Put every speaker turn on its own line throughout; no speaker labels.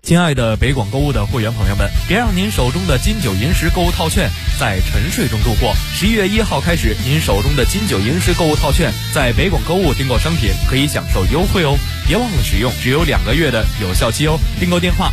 亲爱的北广购物的会员朋友们，别让您手中的金九银十购物套券在沉睡中度过。11月1号开始，您手中的金九银十购物套券在北广购物订购商品可以享受优惠哦，别忘了使用，只有2个月的有效期哦。订购电话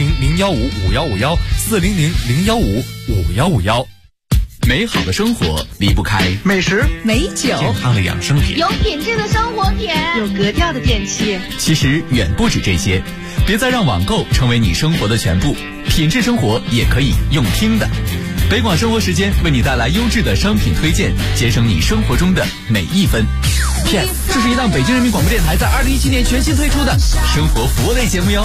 400-015-5151，400-015-5151。
美好的生活离不开
美食、
美酒、
健康的养生品，
有品质的生活品，
有格调的电器。
其实远不止这些，别再让网购成为你生活的全部，品质生活也可以用听的。北广生活时间为你带来优质的商品推荐，节省你生活中的每一分。
这是一档北京人民广播电台在2017年全新推出的
生活服务类节目哟。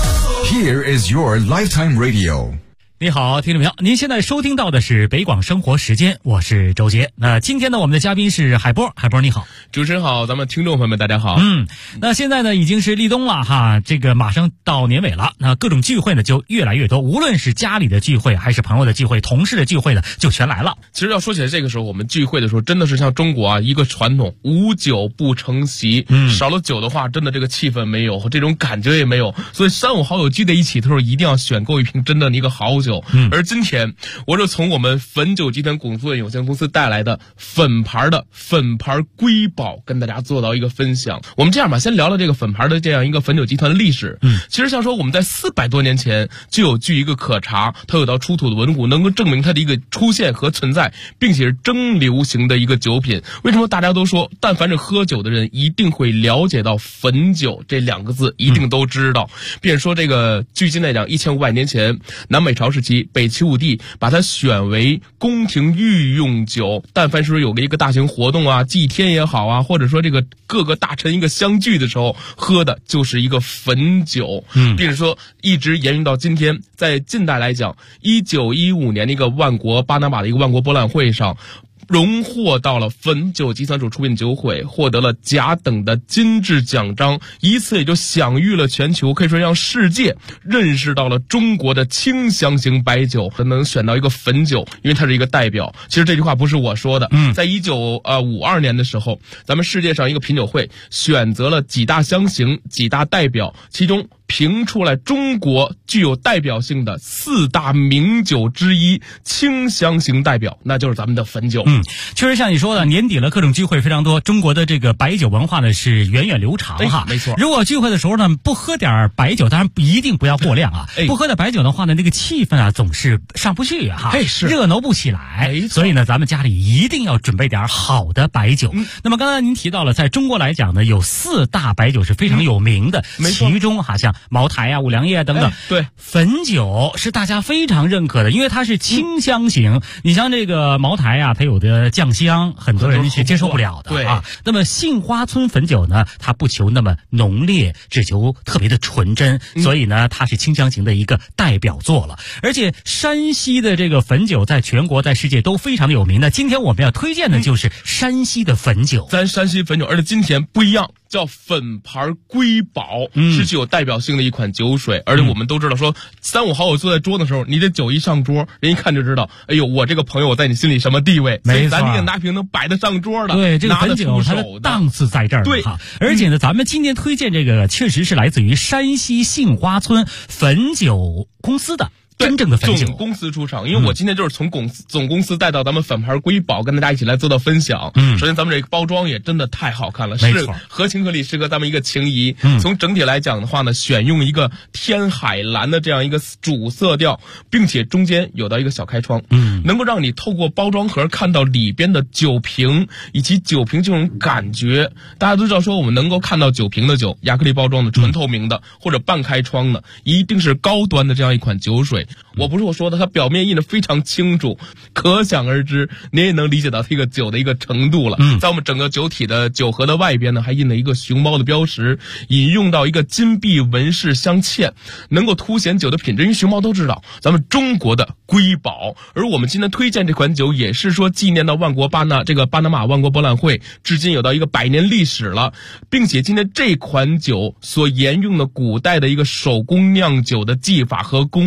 Here is your lifetime radio。
你好，听众朋友，您现在收听到的是北广生活时间，我是周杰。那今天呢，我们的嘉宾是海波，海波你好。
主持人好，咱们听众朋友们大家好。
那现在呢已经是立冬了哈，这个马上到年尾了，那各种聚会呢就越来越多，无论是家里的聚会还是朋友的聚会、同事的聚会的就全来了。
其实要说起来，这个时候我们聚会的时候，真的是像中国啊一个传统，无酒不成席。少了酒的话，真的这个气氛没有，这种感觉也没有。所以3、5好友聚在一起的时候，一定要选购一瓶真的一个好酒。而今天我是从我们汾酒集团公司有限公司带来的汾牌瑰宝跟大家做到一个分享。我们这样吧，先聊聊这个汾牌的这样一个汾酒集团的历史。其实像说我们在400多年前就有据一个可查，它有到出土的文物能够证明它的一个出现和存在，并且是蒸馏型的一个酒品。为什么大家都说但凡是喝酒的人一定会了解到汾酒这2个字，一定都知道。并且说这个距今来讲1500年前南北朝时期，北齐武帝把它选为宫廷御用酒，但凡是有个一个大型活动啊，祭天也好啊，或者说这个各个大臣一个相聚的时候喝的就是一个汾酒。并且说一直沿用到今天。在近代来讲，1915年的一个巴拿马的一个万国博览会上，荣获到了汾酒集团所出品酒会，获得了甲等的金质奖章，以此也就享誉了全球，可以说让世界认识到了中国的清香型白酒，能选到一个汾酒，因为它是一个代表。其实这句话不是我说的，在1952年的时候，咱们世界上一个品酒会选择了几大香型、几大代表，其中评出来中国具有代表性的4大名酒之一，清香型代表，那就是咱们的汾酒。
确实像你说的，年底了，各种聚会非常多，中国的这个白酒文化呢是源远流长哈。
没错。
如果聚会的时候呢不喝点白酒，当然一定不要过量啊。不喝点白酒的话呢，那个气氛啊总是上不去哈，热闹不起来。所以呢，咱们家里一定要准备点好的白酒。那么刚才您提到了，在中国来讲呢，有4大白酒是非常有名的，其中哈像茅台啊、五粮液啊等等。
对，
汾酒是大家非常认可的，因为它是清香型。你像这个茅台啊，它有的酱香，很多人是接受不了的啊。那么杏花村汾酒呢，它不求那么浓烈，只求特别的纯真，所以呢，它是清香型的一个代表作了。而且山西的这个汾酒在全国、在世界都非常的有名的。今天我们要推荐的就是山西的汾酒。
咱山西汾酒，而且今天不一样，叫汾牌瑰宝，是具有代表性的一款酒水。而且我们都知道说，3、5好友坐在桌子的时候，你这酒一上桌，人一看就知道，哎呦，我这个朋友在你心里什么地位。
没错，
咱得拿瓶能摆得上桌的，
对，这个汾酒它的档次在这儿。
对
哈，而且呢，咱们今天推荐这个确实是来自于山西杏花村汾酒公司的。真正的汾酒
总公司出厂，因为我今天就是从总公司带到咱们汾牌瑰宝，跟大家一起来做到分享。首先咱们这个包装也真的太好看了，是合情合理，适合咱们一个情谊。从整体来讲的话呢，选用一个天海蓝的这样一个主色调，并且中间有到一个小开窗，能够让你透过包装盒看到里边的酒瓶以及酒瓶这种感觉。大家都知道说，我们能够看到酒瓶的酒，亚克力包装的、纯透明的或者半开窗的，一定是高端的这样一款酒水。我不是我说的，它表面印的非常清楚，可想而知，您也能理解到这个酒的一个程度了。在我们整个酒体的酒盒的外边呢，还印了一个熊猫的标识，引用到一个金碧纹饰镶嵌，能够凸显酒的品质。因为熊猫都知道咱们中国的瑰宝，而我们今天推荐这款酒也是说纪念到巴拿马万国博览会，至今有到一个100年历史了，并且今天这款酒所沿用的古代的一个手工酿酒的技法和工艺，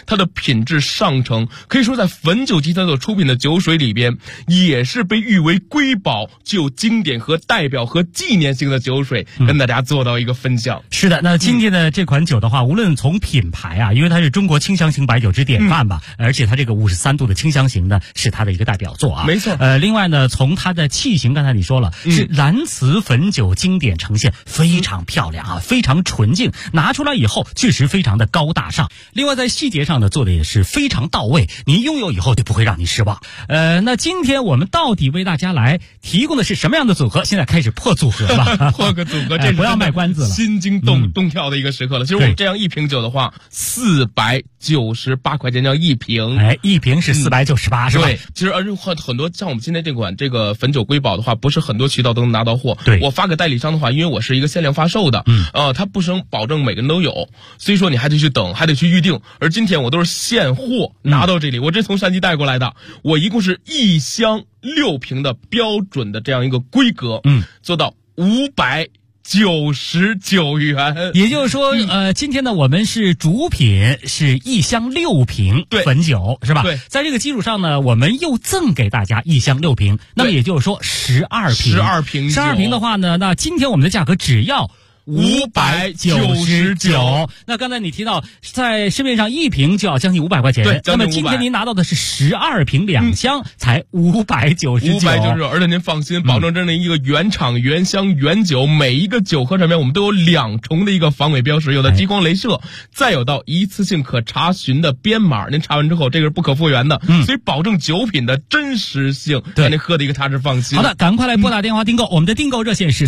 它的品质上乘，可以说在汾酒集团所出品的酒水里边，也是被誉为瑰宝、具有经典和代表和纪念性的酒水，跟大家做到一个分享。
是的，那今天的这款酒的话，无论从品牌啊，因为它是中国清香型白酒之典范吧，而且它这个53度的清香型呢，是它的一个代表作啊。
没错。
另外呢，从它的器型，刚才你说了，是蓝瓷汾酒经典呈现，非常漂亮啊，非常纯净，拿出来以后确实非常的高大上。另外在细节上呢，做的也是非常到位，你拥有以后就不会让你失望。那今天我们到底为大家来提供的是什么样的组合？现在开始破组合吧。
破个组合，这
不要卖关子了，
心惊动跳的一个时刻了。其实我们这样一瓶酒的话，498块钱这样一瓶，
一瓶是498，是吧？
对，其实而且很多像我们今天这款这个汾酒瑰宝的话，不是很多渠道都能拿到货。
对，
我发给代理商的话，因为我是一个限量发售的，它不能保证每个人都有，所以说你还得去等，还得去预定。而今天我都是现货拿到这里，我这从山西带过来的，我一共是1箱6瓶的标准的这样一个规格，做到599元。
也就是说，今天呢，我们是主品是1箱6瓶汾酒，是吧？
对，
在这个基础上呢，我们又赠给大家1箱6瓶，那么也就是说12瓶。12瓶的话呢，那今天我们的价格只要599。那刚才你提到，在市面上1瓶就要将近500块钱，那么今天您拿到的是12瓶2箱，才599。
而且您放心，保证这样的一个原厂原香原酒，每一个酒盒上面我们都有2重的一个防伪标识，有的激光镭射，再有到一次性可查询的编码，您查完之后这个是不可复原的，所以保证酒品的真实性，让您喝的一个踏实放心。
好的，赶快来拨打电话订购，我们的订购热线是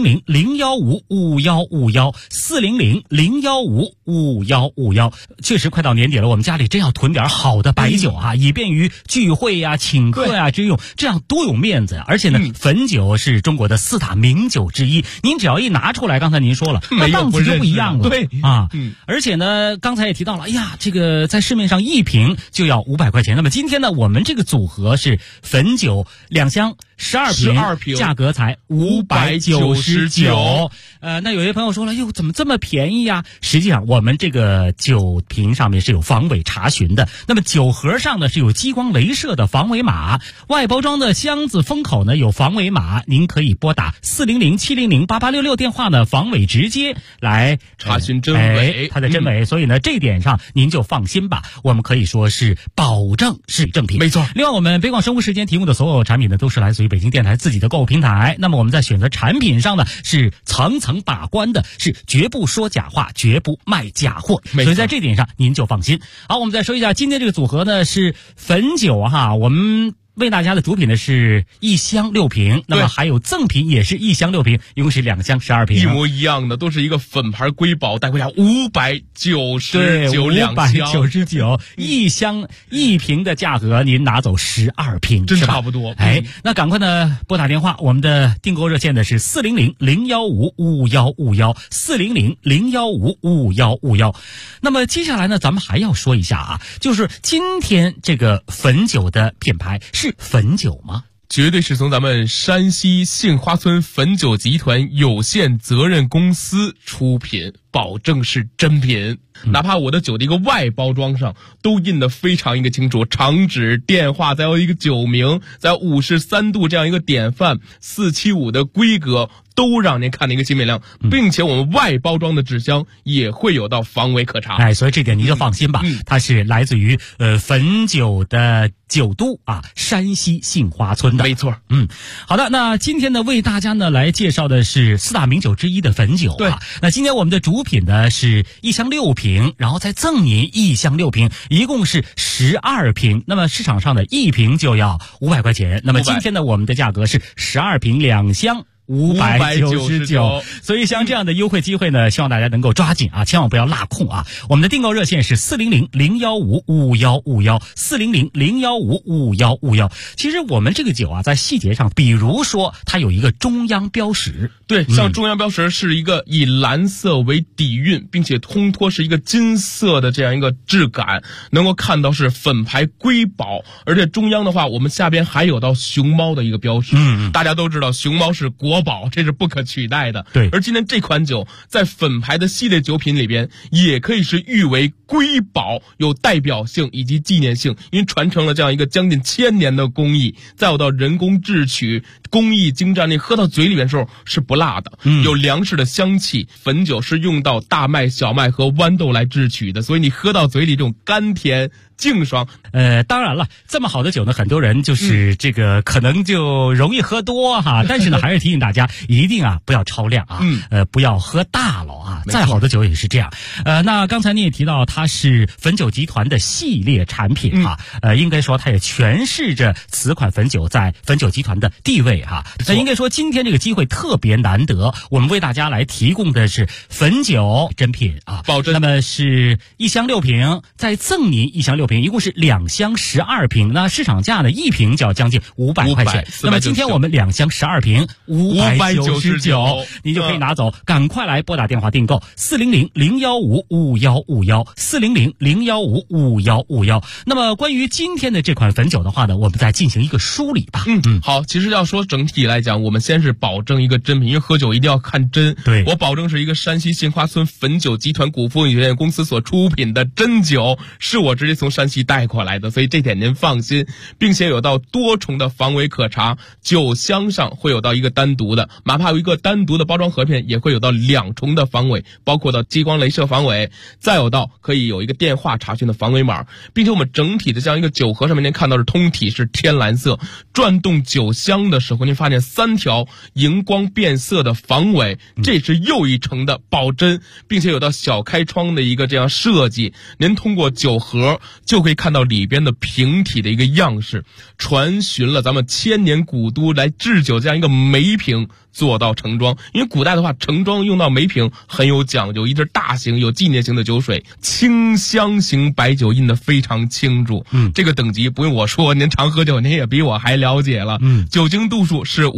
400-015-5151，400-015-5151。确实快到年底了，我们家里真要囤点好的白酒啊，以便于聚会呀、请客呀之用，这样多有面子呀。而且呢，汾酒是中国的4大名酒之一，您只要一拿出来，刚才您说了，那档次就不一样了。
对
啊，而且呢，刚才也提到了，哎呀，这个在市面上1瓶就要500块钱，那么今天呢，我们这个组合是汾酒2箱12瓶，价格才599。那有些朋友说了，哟，怎么这么便宜呀？实际上，我们这个酒瓶上面是有防伪查询的，那么酒盒上呢是有激光镭射的防伪码，外包装的箱子封口呢有防伪码，您可以拨打400-700-8866电话呢防伪直接来
查询真伪，
它的真伪。所以呢，这点上您就放心吧，我们可以说是保证是正品。
没错。
另外，我们北广生物时间提供的所有产品呢，都是来自于北京电台自己的购物平台。那么我们在选择产品上呢，是层层把关的，是绝不说假话，绝不卖假货。所以在这点上您就放心。好，我们再说一下今天这个组合呢是汾酒哈，我们为大家的主品呢是1箱6瓶，那么还有赠品也是1箱6瓶，一共是2箱12瓶，
一模一样的，都是一个粉牌瑰宝，带回家599，2箱
，599，一箱1瓶的价格您拿走12瓶，
真差不多。
那赶快呢拨打电话，我们的订购热线呢是400-015-5151，400-015-5151。那么接下来呢，咱们还要说一下啊，就是今天这个汾酒的品牌是汾酒吗？
绝对是从咱们山西杏花村汾酒集团有限责任公司出品，保证是真品。哪怕我的酒的一个外包装上都印得非常一个清楚，厂址、电话，再有一个酒名，再有53度这样一个典范，475的规格，都让您看的一个精美亮，并且我们外包装的纸箱也会有到防伪可查。
所以这点您就放心吧，它是来自于汾酒的酒都啊，山西杏花村的。
没错。
好的，那今天呢为大家呢来介绍的是4大名酒之一的汾酒。
对，
那今天我们的主品呢是1箱6瓶，然后再赠您1箱6瓶，一共是12瓶。那么市场上的1瓶就要500块钱，那么今天呢我们的价格是12瓶2箱599，所以像这样的优惠机会呢，希望大家能够抓紧啊，千万不要落空啊！我们的订购热线是400-015-5151，400-015-5151。其实我们这个酒啊，在细节上，比如说它有一个中央标识，
对，像中央标识是一个以蓝色为底蕴，并且烘托是一个金色的这样一个质感，能够看到是粉牌瑰宝，而且中央的话，我们下边还有到熊猫的一个标识。大家都知道熊猫是国国宝，这是不可取代的。
对，
而今天这款酒在粉牌的系列酒品里边，也可以是誉为瑰宝，有代表性以及纪念性，因为传承了这样一个将近1000年的工艺，再有到人工制曲，工艺精湛，你喝到嘴里面的时候是不辣的，有粮食的香气。汾酒是用到大麦、小麦和豌豆来制曲的，所以你喝到嘴里这种甘甜净爽。
当然了，这么好的酒呢，很多人就是这个可能就容易喝多哈，但是呢，还是提醒大家一定不要超量啊，不要喝大了啊。再好的酒也是这样。那刚才你也提到它是汾酒集团的系列产品啊，应该说它也诠释着此款汾酒在汾酒集团的地位哈。那应该说今天这个机会特别难得，我们为大家来提供的是汾酒珍品啊，
保真。
那么是1箱6瓶，再赠您1箱6瓶，一共是2箱12瓶。那市场价呢，一瓶就要将近500块钱。那么今天我们2箱12瓶599，你就可以拿走。赶快来拨打电话订购400-015-5151，400-015-5151。那么关于今天的这款汾酒的话呢，我们再进行一个梳理吧。
好，其实要说整体来讲，我们先是保证一个真品，因为喝酒一定要看真。
对，
我保证是一个山西杏花村汾酒集团股份有限公司所出品的真酒，是我直接从山西带过来的，所以这点您放心，并且有到多重的防伪可查，酒箱上会有到一个单独的，哪怕有一个单独的包装盒片，也会有到2重的防伪，包括到激光镭射防伪，再有到可以有一个电话查询的防伪码，并且我们整体的这样一个酒盒上面您看到是通体是天蓝色，转动酒箱的时候您发现3条荧光变色的防伪，这是又一层的保真，并且有到小开窗的一个这样设计，您通过酒盒就可以看到里边的瓶体的一个样式，传询了咱们千年古都来制酒这样一个梅瓶做到盛装。因为古代的话盛装用到梅瓶很有讲究，一只大型有纪念型的酒水，清香型白酒印得非常清楚。这个等级不用我说，您常喝酒您也比我还了解了。酒精度数是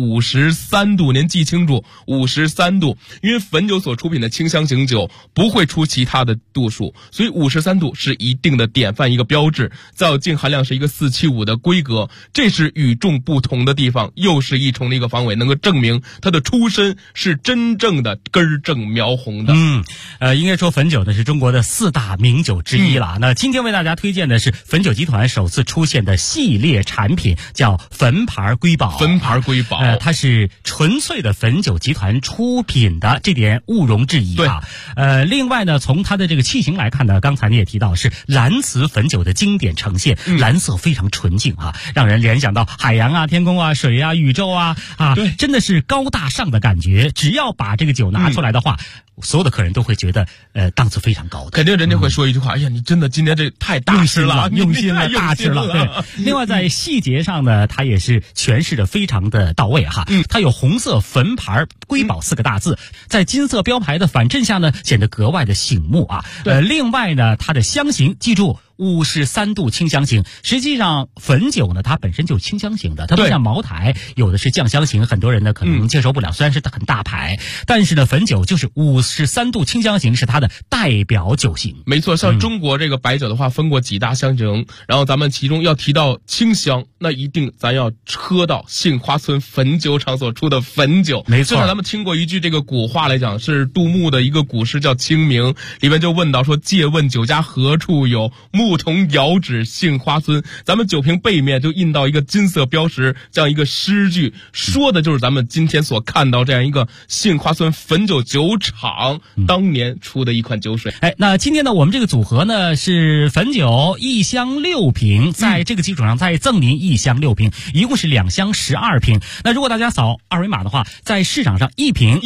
53度，您记清楚53度，因为汾酒所出品的清香型酒不会出其他的度数，所以53度是一定的典范一个标志。再有净含量是一个475的规格，这是与众不同的地方，又是一重的一个防伪，能够证明它的出身是真正的根正苗红的。
应该说汾酒呢是中国的4大名酒之一了。那今天为大家推荐的是汾酒集团首次出现的系列产品，叫汾牌瑰宝。
汾牌瑰宝，
它是纯粹的汾酒集团出品的，这点毋庸置疑啊。另外呢，从它的这个器型来看呢，刚才你也提到是蓝瓷汾酒的经典呈现，蓝色非常纯净啊，让人联想到海洋啊、天空啊、水啊、宇宙啊，对，真的是高大上的感觉。只要把这个酒拿出来的话，所有的客人都会觉得档次非常高的。
肯定人家会说一句话，哎呀，你真的今天这太大师了，
用心了，大师了。对，另外在细节上呢，它也是诠释的非常的到位哈。它有红色汾牌瑰宝4个大字，在金色标牌的反衬下呢，显得格外的醒目啊。另外呢，它的香型，记住53度清香型。实际上汾酒呢，它本身就是清香型的，它不像茅台有的是酱香型，很多人呢可能接受不了，虽然是很大牌，但是呢汾酒就是53度清香型是它的代表酒型。
没错，像中国这个白酒的话分过几大香型，然后咱们其中要提到清香，那一定咱要喝到杏花村汾酒厂所出的汾酒。
没错，
咱们听过一句这个古话来讲，是杜牧的一个古诗叫《清明》，里面就问到说，借问酒家何处有，牧童遥指杏花村。咱们酒瓶背面就印到一个金色标识，这样一个诗句，说的就是咱们今天所看到这样一个杏花村汾酒酒厂当年出的一款酒水。
那今天呢，我们这个组合呢是汾酒1箱6瓶，在这个基础上再赠您1箱6瓶，一共是2箱12瓶。那如果大家扫二维码的话，在市场上一瓶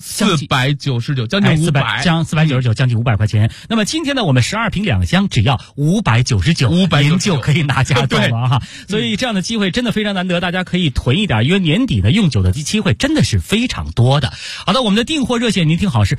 499，将近500，
将499，将近500块钱。那么今天呢，我们12瓶2箱只要599，您就可以拿家走了哈。所以这样的机会真的非常难得，大家可以囤一点，因为年底呢用酒的机会真的是非常多的。好的，我们的订货热线您听好，是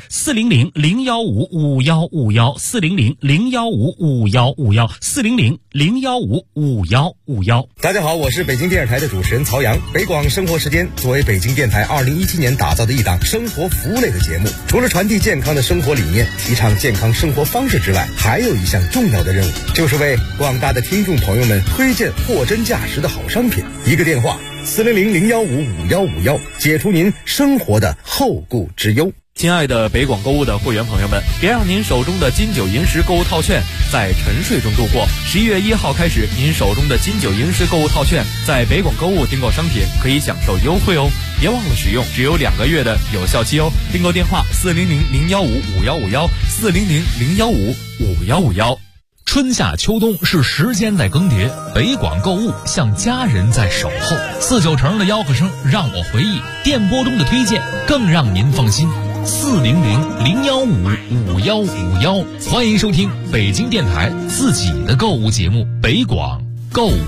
400-015-5151，400-015-5151，400-015-5151。大家好，我是北京电视台的主持人曹阳。北广生活时间作为北京电台2017年打打造的一档生活服务类的节目。除了传递健康的生活理念，提倡健康生活方式之外，还有一项重要的任务，就是为广大的听众朋友们推荐货真价实的好商品。一个电话400-015-5151，解除您生活的后顾之忧。
亲爱的北广购物的会员朋友们，别让您手中的金九银十购物套券在沉睡中度过。11月1号开始，您手中的金九银十购物套券在北广购物订购商品可以享受优惠哦，别忘了使用，只有2个月的有效期哦。订购电话400-015-5151，400-015-5151。
春夏秋冬是时间在更迭，北广购物像家人在守候。4-9成的吆喝声让我回忆，电波中的推荐更让您放心。400-015-5151，欢迎收听北京电台自己的购物节目《北广购物》。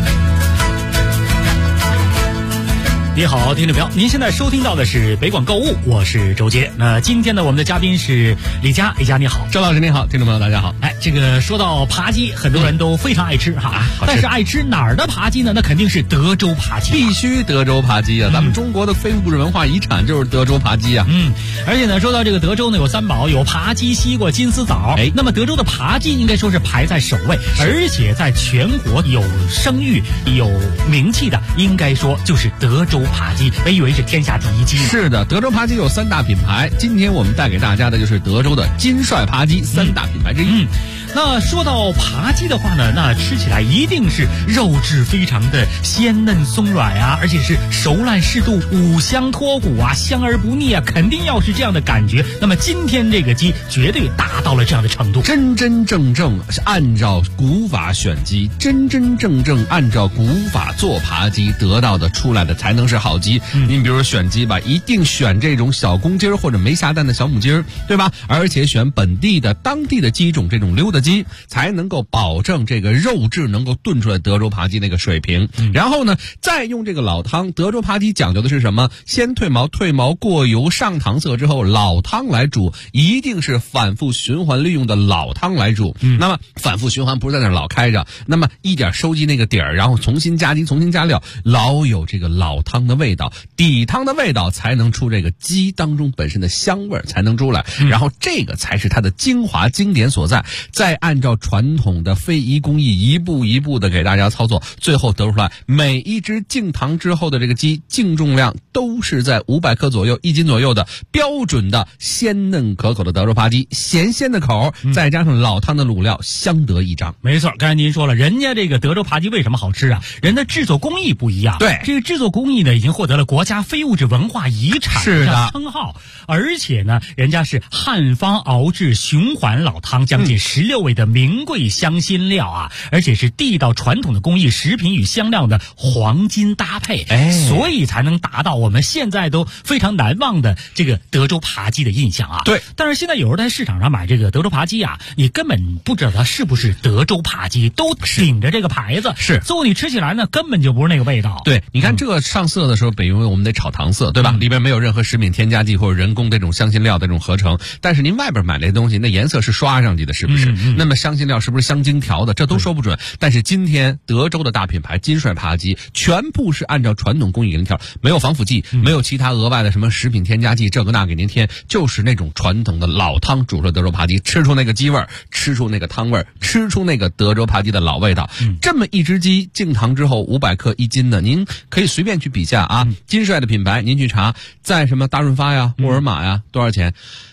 你好，听众朋友，您现在收听到的是北广购物，我是周杰。那今天呢，我们的嘉宾是李佳，李佳你好。
周老师您好，听众朋友大家好。
这个说到扒鸡，很多人都非常爱吃哈，但是爱吃哪儿的扒鸡呢？那肯定是德州扒鸡，
必须德州扒鸡啊！咱们中国的非物质文化遗产就是德州扒鸡啊。
而且呢，说到这个德州呢，有3宝，有扒鸡、西瓜、金丝枣。那么德州的扒鸡应该说是排在首位，而且在全国有声誉、有名气的，应该说就是德州扒鸡，被誉为是天下第一鸡。
是的，德州扒鸡有3大品牌，今天我们带给大家的就是德州的金帅扒鸡3大品牌之一。
那说到扒鸡的话呢，那吃起来一定是肉质非常的鲜嫩松软啊，而且是熟烂适度，五香脱骨啊，香而不腻啊，肯定要是这样的感觉。那么今天这个鸡绝对达到了这样的程度，
真真正正按照古法选鸡，真真正正按照古法做扒鸡，得到的出来的才能是好鸡。您比如选鸡吧，一定选这种小公鸡或者没下蛋的小母鸡，对吧？而且选本地的当地的鸡种，这种溜达鸡才能够保证这个肉质能够炖出来德州扒鸡那个水平。然后呢，再用这个老汤。德州扒鸡讲究的是什么？先退毛，退毛过油上糖色之后，老汤来煮，一定是反复循环利用的老汤来煮。那么反复循环不是在那儿老开着，那么一点收集那个底儿，然后重新加鸡，重新加料，老有这个老汤的味道，底汤的味道才能出这个鸡当中本身的香味才能出来。然后这个才是它的精华经典所在。再按照传统的非遗工艺一步一步的给大家操作，最后得出来每一只净糖之后的这个鸡净重量都是在500克左右，1斤左右的标准的鲜嫩可口的德州扒鸡，咸鲜的口，再加上老汤的卤料，相得益彰。
没错，刚才您说了，人家这个德州扒鸡为什么好吃啊？人的制作工艺不一样。
对，
这个制作工艺呢，已经获得了国家非物质文化遗产的称号，而且呢，人家是汉方熬制循环老汤，将近16味的名贵香辛料啊，而且是地道传统的工艺，食品与香料的黄金搭配，所以才能达到我们现在都非常难忘的这个德州扒鸡的印象啊。
对，
但是现在有人在市场上买这个德州扒鸡啊，你根本不知道它是不是德州扒鸡，都顶着这个牌子，
是，
最后你吃起来呢，根本就不是那个味道。
对，你看这个上色的时候，北因为我们得炒糖色，对吧？里边没有任何食品添加剂或者人工这种香辛料的这种合成，但是您外边买那东西，那颜色是刷上去的，是不是？那么香辛料是不是香精调的？这都说不准。但是今天德州的大品牌金帅扒鸡，全部是按照传统工艺给您调，没有防腐剂，没有其他额外的什么食品添加剂，这个那给您添，就是那种传统的老汤煮出的德州扒鸡，吃出那个鸡味儿，吃出那个汤味儿，吃出那个德州扒鸡的老味道。这么一只鸡净糖之后500克1斤的，您可以随便去比价啊。金帅的品牌您去查，在什么大润发呀、沃尔玛呀，多少钱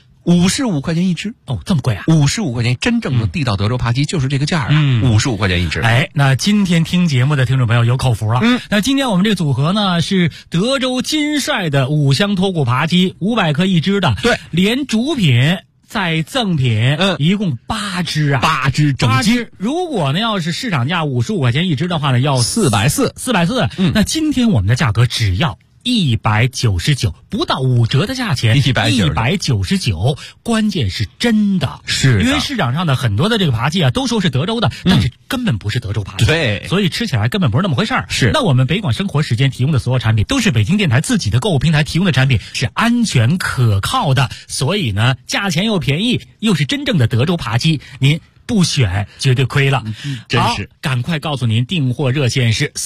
？55块钱一只。
哦，这么贵啊
！55块钱，真正的地道德州扒鸡就是这个价啊！55块钱一只。
那今天听节目的听众朋友有口福了。那今天我们这个组合呢是德州金帅的五香脱骨扒鸡，500克一只的。
对，
连主品再赠品，一共8只啊
，8只整鸡。
如果呢要是市场价55块钱一只的话呢，要440。那今天我们的价格只要199，不到5折的价钱，199，关键是真的，
是
因为市场上的很多的这个扒鸡啊，都说是德州的，但是根本不是德州扒鸡，
对，
所以吃起来根本不是那么回事儿。
是，
那我们北广生活时间提供的所有产品，都是北京电台自己的购物平台提供的产品，是安全可靠的，所以呢，价钱又便宜，又是真正的德州扒鸡，您不选绝对亏了。
真是，
赶快告诉您，订货热线是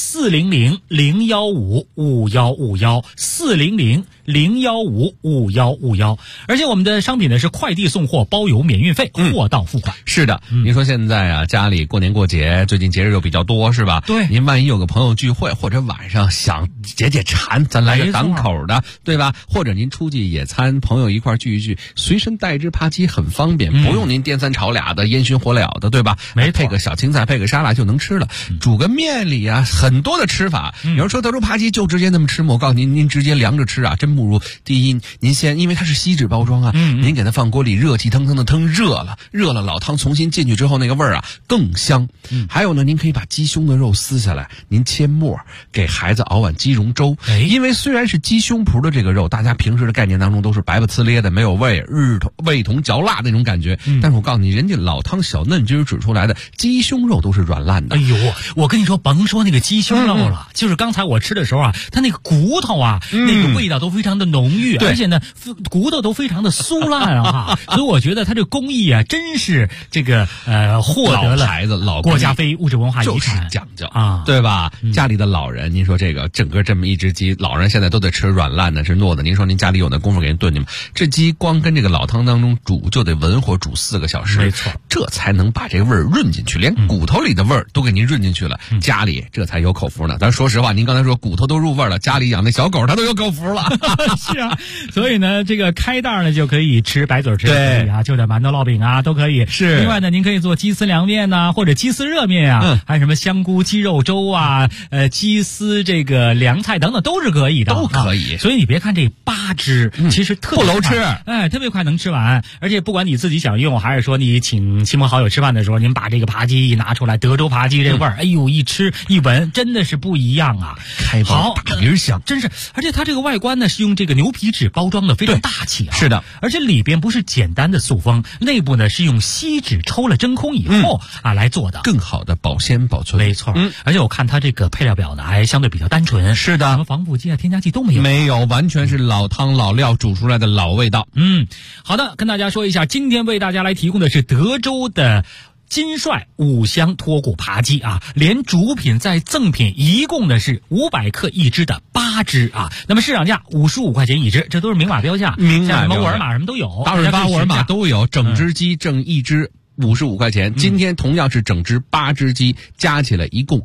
400-015-5151，400-015-5151。而且我们的商品呢是快递送货，包邮免运费，货到付款。
是的，您说现在啊，家里过年过节，最近节日又比较多，是吧？
对，
您万一有个朋友聚会，或者晚上想解解馋，咱来个档口的，对吧？或者您出去野餐，朋友一块聚一聚，随身带一只扒鸡很方便，不用您颠三炒俩的、烟熏火燎的，对吧？
没错，
配个小青菜，配个沙拉就能吃了。煮个面里啊，很多的吃法。有人说德州扒鸡就直接那么吃吗？我告诉您，您直接凉着吃啊，真不如。第一，您先，因为它是锡纸包装啊，您给它放锅里热气腾腾的腾热了，老汤重新进去之后，那个味儿啊更香。还有呢，您可以把鸡胸的肉撕下来，您切末，给孩子熬碗鸡蓉粥。因为虽然是鸡胸脯的这个肉，大家平时的概念当中都是白不呲咧的，没有味同嚼蜡那种感觉。但是我告诉你，人家老汤小嫩汁煮出来的鸡胸肉都是软烂的。
哎呦，我跟你说，甭说那个鸡胸肉了，就是刚才我吃的时候啊，它那个骨头啊，那个味道都非常的浓郁，而且呢，骨头都非常的酥烂啊。所以我觉得它这工艺啊，真是这个获得了国家非物质文化遗产，
就是讲究
啊，
对吧？家里的老人，您说这个整个这么一只鸡，老人现在都得吃软烂的，是糯的。您说您家里有那功夫给人炖去吗？这鸡光跟这个老汤当中煮，就得文火煮4个小时，
没错，
这才能把这个味儿润进去，连骨头里的味儿都给您润进去了，家里这才有口福呢。咱说实话，您刚才说骨头都入味了，家里养那小狗它都有口福了。
是啊，所以呢，这个开袋呢就可以吃，白嘴吃也可以啊，就点馒头烙饼啊都可以。
是，
另外呢，您可以做鸡丝凉面呐，或者鸡丝热面啊，还有什么香菇鸡肉粥啊，鸡丝这个凉菜等等都是可以的，
都可以。
所以你别看这8只，其实特别
不楼吃，
特别快能吃完。而且不管你自己想用，还是说你请亲朋好友吃饭的时候，您把这个扒鸡一拿出来，德州扒鸡这味儿，哎呦，一吃一闻真的是不一样啊！
开包大鱼香，
真是。而且它这个外观呢是用这个牛皮纸包装的，非常大气啊。
是的，
而且里边不是简单的塑封，内部呢是用锡纸抽了真空以后来做的，
更好的保鲜保存。
没错，而且我看它这个配料表呢还相对比较单纯，
是的，
什么防腐剂啊、添加剂都没有，
没有，完全是老汤老料煮出来的老味道。
好的，跟大家说一下，今天为大家来提供的是德州的金帅5香脱骨扒鸡啊，连主品再赠品，一共呢是500克一只的8只啊。那么市场价55块钱一只，这都是明码标价，像什么沃尔玛什么都有，
大润发、沃尔玛都有，整只鸡挣一只55块钱。今天同样是整只8只鸡，加起来一共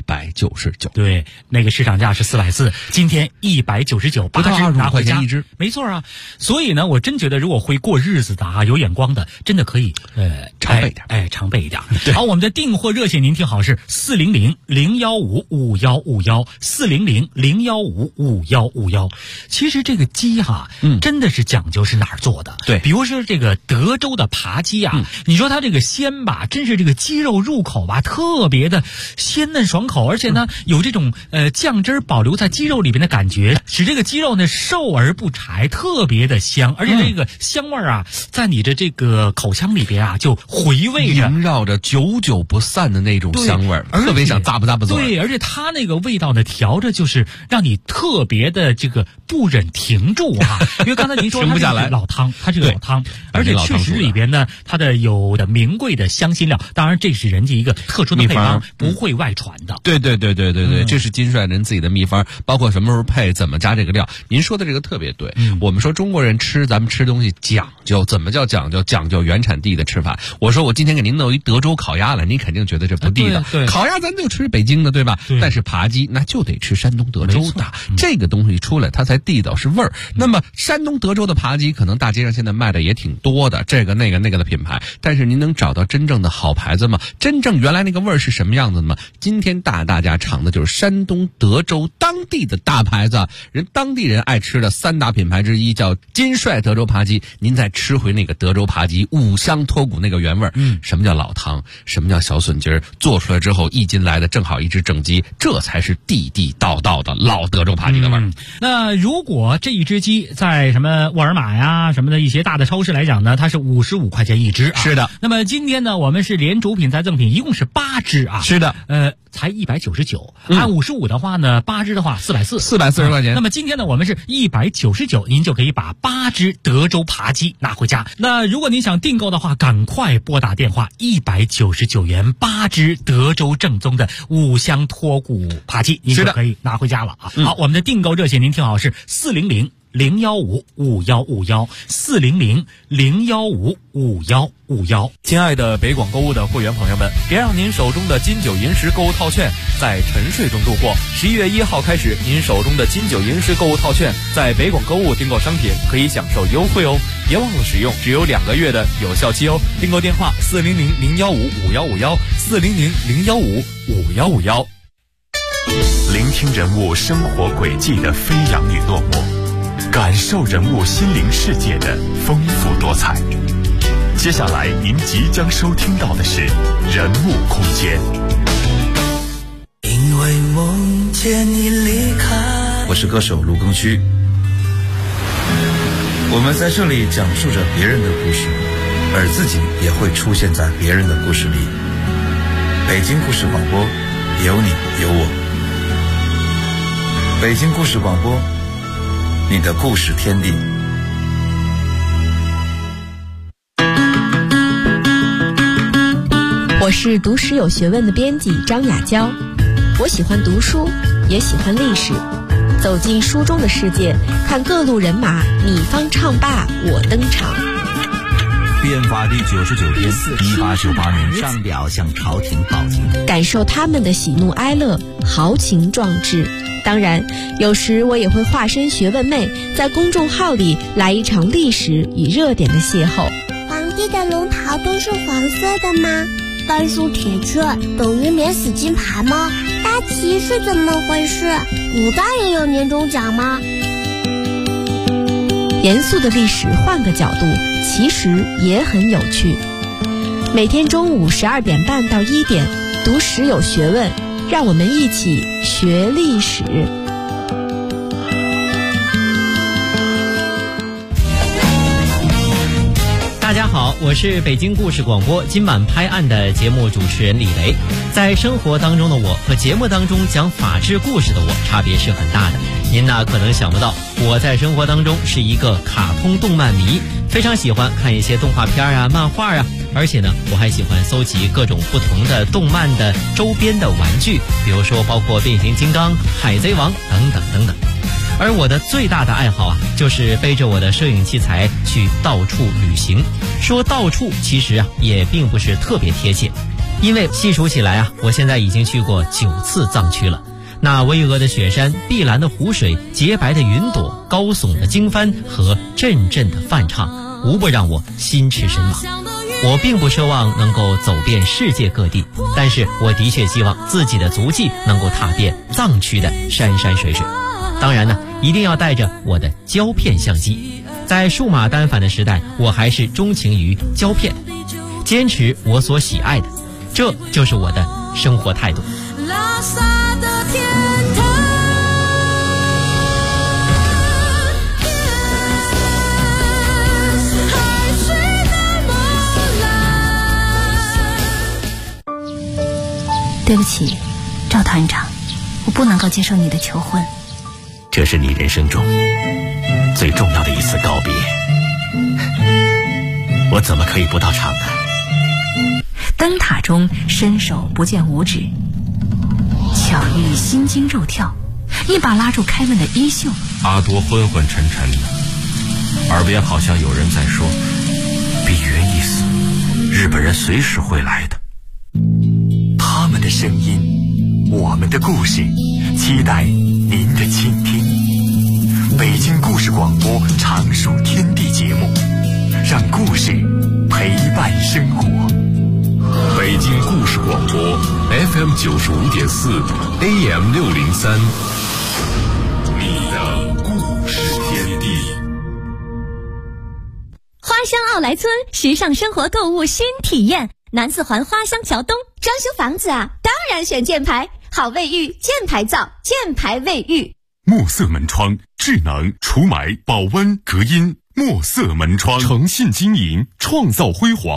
199。
对，那个市场价是440，今天199，
不到25块钱一只，
没错啊。所以呢，我真觉得如果会过日子的啊，有眼光的，真的可以
常备点，
常备一点。好，我们的订货热线您听好是400-015-5151，400-015-5151。其实这个鸡哈，真的是讲究是哪儿做的。
对，
比如说这个德州的扒鸡啊，你说它这个鲜吧，真是这个鸡肉入口吧，特别的鲜嫩爽口，而且呢有这种酱汁保留在鸡肉里边的感觉，使这个鸡肉呢瘦而不柴，特别的香，而且这个香味啊，在你的这个口腔里边啊就回味着，
萦绕着，久久不散的那种香味儿，特别想咂巴咂巴嘴。
对，而且它那个味道呢调着就是让你特别的这个不忍停住啊，因为刚才您说
停不下来，
老汤，它是个老汤，而且确实里边呢它的有的名贵的香辛料，当然这是人家一个特殊的配方，不会外传的。
对，这是金帅人自己的秘方，包括什么时候配，怎么加这个料。您说的这个特别对，我们说中国人咱们吃东西讲究，怎么叫讲究？讲究原产地的吃法。我说我今天给您弄一德州烤鸭来，您肯定觉得这不地道。烤鸭咱就吃北京的，对吧？但是扒鸡那就得吃山东德州的，这个东西出来它才地道是味儿。那么山东德州的扒鸡，可能大街上现在卖的也挺多的，这个那个的品牌，但是您能找到真正的好牌子吗？真正原来那个味儿是什么样子的吗？今天大家尝的就是山东德州当地的大牌子，当地人爱吃的3大品牌之一叫金帅德州扒鸡。您再吃回那个德州扒鸡5香脱骨那个原味儿，什么叫老汤，什么叫小笋筋儿，做出来之后1斤来的正好一只整鸡，这才是地地道道的老德州扒鸡的味儿。
那如果这一只鸡在什么沃尔玛呀什么的一些大的超市来讲呢，它是55块钱一只啊。
是的。
那么今天呢，我们是连主品再赠品，一共是8只啊。
是的。
才199，按55的话呢，8只的话440
块钱。
那么今天呢，我们是199，您就可以把8只德州扒鸡拿回家。那如果您想订购的话，赶快拨打电话，199元8只德州正宗的5香脱骨扒鸡，您就可以拿回家了啊。好，我们的订购热线您听好，是400-015-5151，400-015-5151。
亲爱的北广购物的会员朋友们，别让您手中的金九银十购物套券在沉睡中度过。11月1号开始，您手中的金九银十购物套券在北广购物订购商品可以享受优惠哦，别忘了使用，只有2个月的有效期哦。订购电话400-015-5151，400-015-5151。
聆听人物生活轨迹的飞扬与落寞，感受人物心灵世界的丰富多彩。接下来您即将收听到的是人物空间。
因为梦见你离开。我是歌手卢庚戌，我们在这里讲述着别人的故事，而自己也会出现在别人的故事里。北京故事广播，有你有我。北京故事广播，你的故事天地。
我是读史有学问的编辑张雅娇，我喜欢读书，也喜欢历史，走进书中的世界，看各路人马你方唱罢我登场。
变法第99天，1898年上表向朝廷报警，
感受他们的喜怒哀乐，豪情壮志。当然，有时我也会化身学问妹，在公众号里来一场历史与热点的邂逅。
皇帝的龙袍都是黄色的吗？甘肃铁券等于免死金牌吗？大旗是怎么回事？古代也有年终奖吗？
严肃的历史换个角度，其实也很有趣。每天中午12点半到1点，读史有学问，让我们一起学历史。
大家好，我是北京故事广播今晚拍案的节目主持人李雷。在生活当中的我和节目当中讲法治故事的我差别是很大的。您呢可能想不到，我在生活当中是一个卡通动漫迷，非常喜欢看一些动画片啊、漫画啊，而且呢我还喜欢搜集各种不同的动漫的周边的玩具，比如说包括变形金刚、海贼王等等等等。而我的最大的爱好啊，就是背着我的摄影器材去到处旅行。说到处其实啊也并不是特别贴切，因为细数起来啊，我现在已经去过9次藏区了。那巍峨的雪山、碧蓝的湖水、洁白的云朵、高耸的经幡和阵阵的梵唱，无不让我心驰神往。我并不奢望能够走遍世界各地，但是我的确希望自己的足迹能够踏遍藏区的山山水水。当然呢，一定要带着我的胶片相机。在数码单反的时代，我还是钟情于胶片，坚持我所喜爱的，这就是我的生活态度。拉萨的天堂，海水的波
澜。对不起，赵团长，我不能够接受你的求婚。
这是你人生中最重要的一次告别，我怎么可以不到场呢？
灯塔中伸手不见五指，巧遇心惊肉跳，一把拉住凯文的衣袖。
阿多昏昏沉沉的，耳边好像有人在说：比约一死，日本人随时会来的。
他们的声音，我们的故事，期待您的倾听。北京故事广播常数天地节目，让故事陪伴生活。
北京故事广播 FM 95.4 AM 603，你的故事天地。
花乡奥莱村时尚生活购物新体验，南四环花乡桥东，装修房子啊，当然选箭牌，好卫浴，箭牌造，箭牌卫浴。
墨色门窗，智能除霾、保温、隔音，墨色门窗，诚信经营，创造辉煌。